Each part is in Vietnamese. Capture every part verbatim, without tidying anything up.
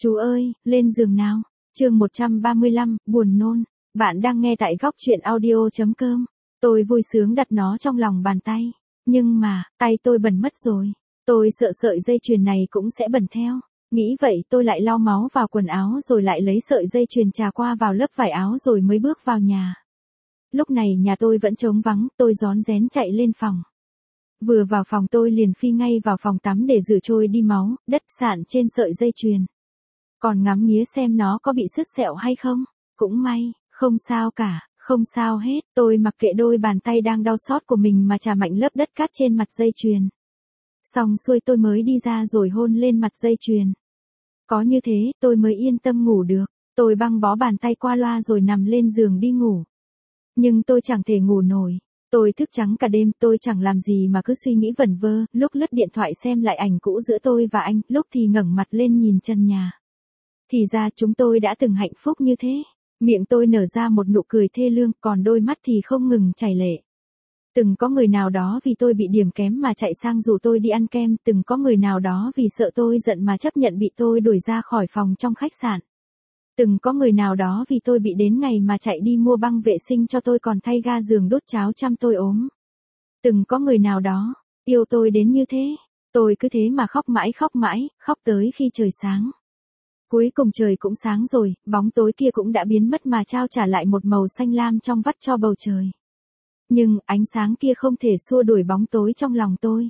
Chú ơi, lên giường nào. Chương một trăm ba mươi lăm, buồn nôn. Bạn đang nghe tại góc truyện audio.com. Tôi vui sướng đặt nó trong lòng bàn tay. Nhưng mà, tay tôi bẩn mất rồi. Tôi sợ sợi dây chuyền này cũng sẽ bẩn theo. Nghĩ vậy tôi lại lau máu vào quần áo rồi lại lấy sợi dây chuyền trà qua vào lớp vải áo rồi mới bước vào nhà. Lúc này nhà tôi vẫn trống vắng, tôi rón rén chạy lên phòng. Vừa vào phòng tôi liền phi ngay vào phòng tắm để rửa trôi đi máu, đất sạn trên sợi dây chuyền. Còn ngắm nghía xem nó có bị sứt sẹo hay không. Cũng may, không sao cả, không sao hết. Tôi mặc kệ đôi bàn tay đang đau xót của mình mà chà mạnh lớp đất cát trên mặt dây chuyền. Xong xuôi tôi mới đi ra rồi hôn lên mặt dây chuyền. Có như thế, tôi mới yên tâm ngủ được. Tôi băng bó bàn tay qua loa rồi nằm lên giường đi ngủ. Nhưng tôi chẳng thể ngủ nổi. Tôi thức trắng cả đêm, tôi chẳng làm gì mà cứ suy nghĩ vẩn vơ, lúc lướt điện thoại xem lại ảnh cũ giữa tôi và anh, lúc thì ngẩng mặt lên nhìn trần nhà. Thì ra chúng tôi đã từng hạnh phúc như thế. Miệng tôi nở ra một nụ cười thê lương, còn đôi mắt thì không ngừng chảy lệ. Từng có người nào đó vì tôi bị điểm kém mà chạy sang rủ tôi đi ăn kem, từng có người nào đó vì sợ tôi giận mà chấp nhận bị tôi đuổi ra khỏi phòng trong khách sạn. Từng có người nào đó vì tôi bị đến ngày mà chạy đi mua băng vệ sinh cho tôi còn thay ga giường đốt cháo chăm tôi ốm. Từng có người nào đó yêu tôi đến như thế. Tôi cứ thế mà khóc mãi khóc mãi, khóc tới khi trời sáng. Cuối cùng trời cũng sáng rồi, bóng tối kia cũng đã biến mất mà trao trả lại một màu xanh lam trong vắt cho bầu trời. Nhưng ánh sáng kia không thể xua đuổi bóng tối trong lòng tôi.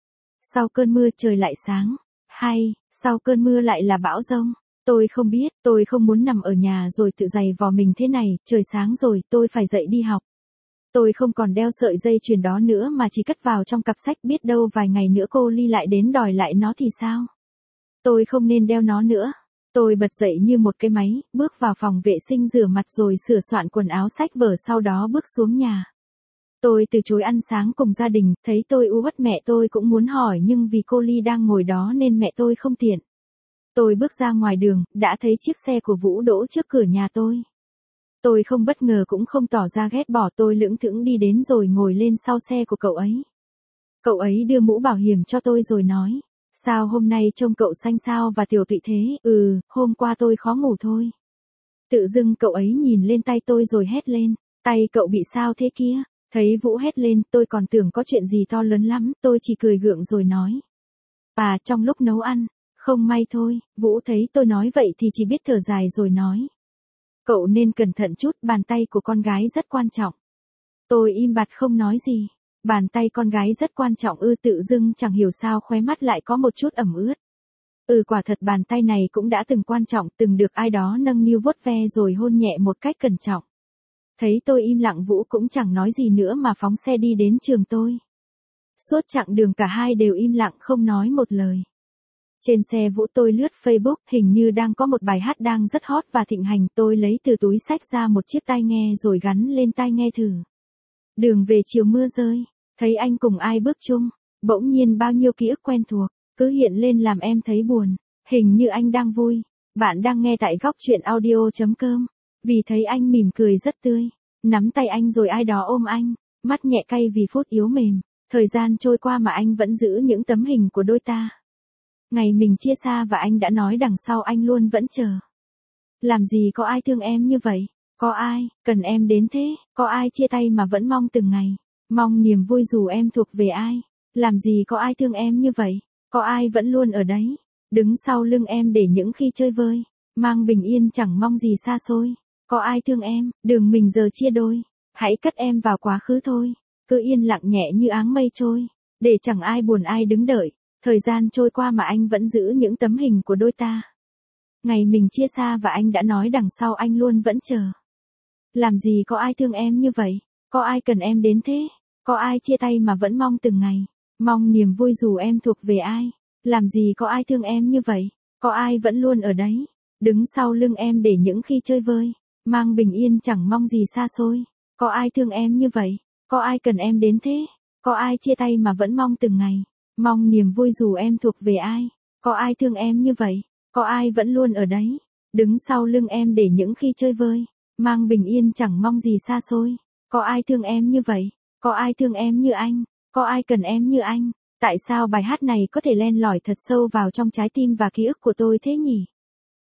Sau cơn mưa trời lại sáng. Hay, sau cơn mưa lại là bão giông. Tôi không biết, tôi không muốn nằm ở nhà rồi tự giày vò mình thế này, trời sáng rồi, tôi phải dậy đi học. Tôi không còn đeo sợi dây chuyền đó nữa mà chỉ cất vào trong cặp sách, biết đâu vài ngày nữa cô Ly lại đến đòi lại nó thì sao? Tôi không nên đeo nó nữa. Tôi bật dậy như một cái máy, bước vào phòng vệ sinh rửa mặt rồi sửa soạn quần áo sách vở, sau đó bước xuống nhà. Tôi từ chối ăn sáng cùng gia đình, thấy tôi u uất mẹ tôi cũng muốn hỏi nhưng vì cô Ly đang ngồi đó nên mẹ tôi không tiện. Tôi bước ra ngoài đường, đã thấy chiếc xe của Vũ đỗ trước cửa nhà tôi. Tôi không bất ngờ cũng không tỏ ra ghét bỏ, tôi lững thững đi đến rồi ngồi lên sau xe của cậu ấy. Cậu ấy đưa mũ bảo hiểm cho tôi rồi nói, sao hôm nay trông cậu xanh xao và tiểu tụy thế? Ừ, hôm qua tôi khó ngủ thôi. Tự dưng cậu ấy nhìn lên tay tôi rồi hét lên, tay cậu bị sao thế kia? Thấy Vũ hét lên, tôi còn tưởng có chuyện gì to lớn lắm, tôi chỉ cười gượng rồi nói. À, trong lúc nấu ăn. Không may thôi. Vũ thấy tôi nói vậy thì chỉ biết thở dài rồi nói. Cậu nên cẩn thận chút, bàn tay của con gái rất quan trọng. Tôi im bặt không nói gì. Bàn tay con gái rất quan trọng ư? Tự dưng chẳng hiểu sao khóe mắt lại có một chút ẩm ướt. Ừ, quả thật bàn tay này cũng đã từng quan trọng, từng được ai đó nâng niu vuốt ve rồi hôn nhẹ một cách cẩn trọng. Thấy tôi im lặng, Vũ cũng chẳng nói gì nữa mà phóng xe đi đến trường tôi. Suốt chặng đường cả hai đều im lặng không nói một lời. Trên xe Vũ tôi lướt Facebook, hình như đang có một bài hát đang rất hot và thịnh hành, tôi lấy từ túi xách ra một chiếc tai nghe rồi gắn lên tai nghe thử. Đường về chiều mưa rơi, thấy anh cùng ai bước chung, bỗng nhiên bao nhiêu ký ức quen thuộc, cứ hiện lên làm em thấy buồn, hình như anh đang vui. Bạn đang nghe tại góc truyện audio.com, vì thấy anh mỉm cười rất tươi, nắm tay anh rồi ai đó ôm anh, mắt nhẹ cay vì phút yếu mềm, thời gian trôi qua mà anh vẫn giữ những tấm hình của đôi ta. Ngày mình chia xa và anh đã nói đằng sau anh luôn vẫn chờ. Làm gì có ai thương em như vậy, có ai cần em đến thế, có ai chia tay mà vẫn mong từng ngày, mong niềm vui dù em thuộc về ai. Làm gì có ai thương em như vậy, có ai vẫn luôn ở đấy, đứng sau lưng em để những khi chơi vơi, mang bình yên chẳng mong gì xa xôi. Có ai thương em, đường mình giờ chia đôi, hãy cất em vào quá khứ thôi, cứ yên lặng nhẹ như áng mây trôi, để chẳng ai buồn ai đứng đợi. Thời gian trôi qua mà anh vẫn giữ những tấm hình của đôi ta. Ngày mình chia xa và anh đã nói đằng sau anh luôn vẫn chờ. Làm gì có ai thương em như vậy, có ai cần em đến thế, có ai chia tay mà vẫn mong từng ngày, mong niềm vui dù em thuộc về ai. Làm gì có ai thương em như vậy, có ai vẫn luôn ở đấy, đứng sau lưng em để những khi chơi vơi, mang bình yên chẳng mong gì xa xôi. Có ai thương em như vậy, có ai cần em đến thế, có ai chia tay mà vẫn mong từng ngày, mong niềm vui dù em thuộc về ai. Có ai thương em như vậy, có ai vẫn luôn ở đấy, đứng sau lưng em để những khi chơi vơi, mang bình yên chẳng mong gì xa xôi. Có ai thương em như vậy, có ai thương em như anh, có ai cần em như anh. Tại sao bài hát này có thể len lỏi thật sâu vào trong trái tim và ký ức của tôi thế nhỉ?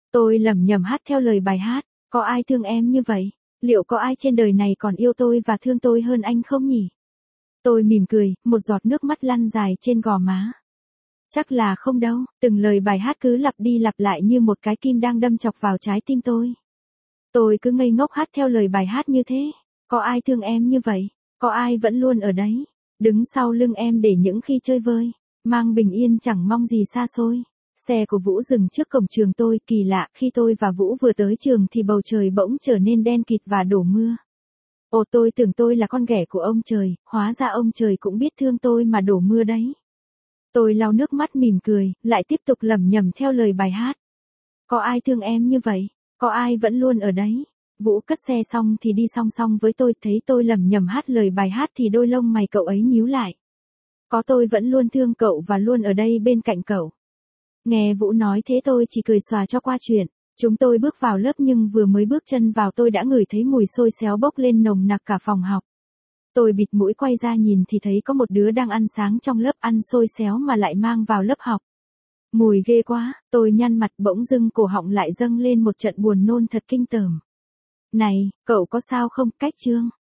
Tôi lẩm nhẩm hát theo lời bài hát, có ai thương em như vậy? Liệu có ai trên đời này còn yêu tôi và thương tôi hơn anh không nhỉ? Tôi mỉm cười, một giọt nước mắt lăn dài trên gò má. Chắc là không đâu, từng lời bài hát cứ lặp đi lặp lại như một cái kim đang đâm chọc vào trái tim tôi. Tôi cứ ngây ngốc hát theo lời bài hát như thế. Có ai thương em như vậy? Có ai vẫn luôn ở đấy, đứng sau lưng em để những khi chơi vơi, mang bình yên chẳng mong gì xa xôi. Xe của Vũ dừng trước cổng trường tôi, kỳ lạ, khi tôi và Vũ vừa tới trường thì bầu trời bỗng trở nên đen kịt và đổ mưa. Ồ, tôi tưởng tôi là con ghẻ của ông trời, hóa ra ông trời cũng biết thương tôi mà đổ mưa đấy. Tôi lau nước mắt mỉm cười, lại tiếp tục lẩm nhẩm theo lời bài hát. Có ai thương em như vậy? Có ai vẫn luôn ở đấy? Vũ cất xe xong thì đi song song với tôi, thấy tôi lẩm nhẩm hát lời bài hát thì đôi lông mày cậu ấy nhíu lại. Có tôi vẫn luôn thương cậu và luôn ở đây bên cạnh cậu. Nghe Vũ nói thế tôi chỉ cười xòa cho qua chuyện. Chúng tôi bước vào lớp nhưng vừa mới bước chân vào tôi đã ngửi thấy mùi xôi xéo bốc lên nồng nặc cả phòng học. Tôi bịt mũi quay ra nhìn thì thấy có một đứa đang ăn sáng trong lớp, ăn xôi xéo mà lại mang vào lớp học. Mùi ghê quá, tôi nhăn mặt, bỗng dưng cổ họng lại dâng lên một trận buồn nôn thật kinh tởm. Này, cậu có sao không? Cách Trương.